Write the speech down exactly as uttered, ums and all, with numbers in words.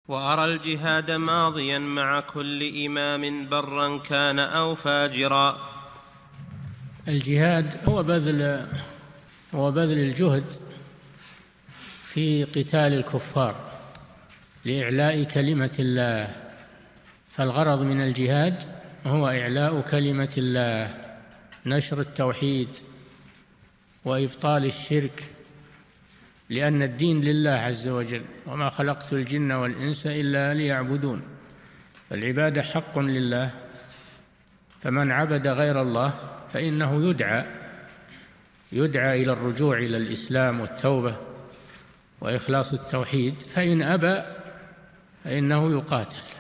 وأرى الجهاد ماضيا مع كل إمام برا كان أو فاجرا. الجهاد هو بذل هو بذل الجهد في قتال الكفار لإعلاء كلمة الله، فالغرض من الجهاد هو إعلاء كلمة الله، نشر التوحيد وإبطال الشرك، لأن الدين لله عز وجل، وما خلقت الجن والإنس إلا ليعبدون، العبادة حق لله، فمن عبد غير الله فإنه يدعى يدعى إلى الرجوع إلى الإسلام والتوبة وإخلاص التوحيد، فإن أبى فإنه يقاتل.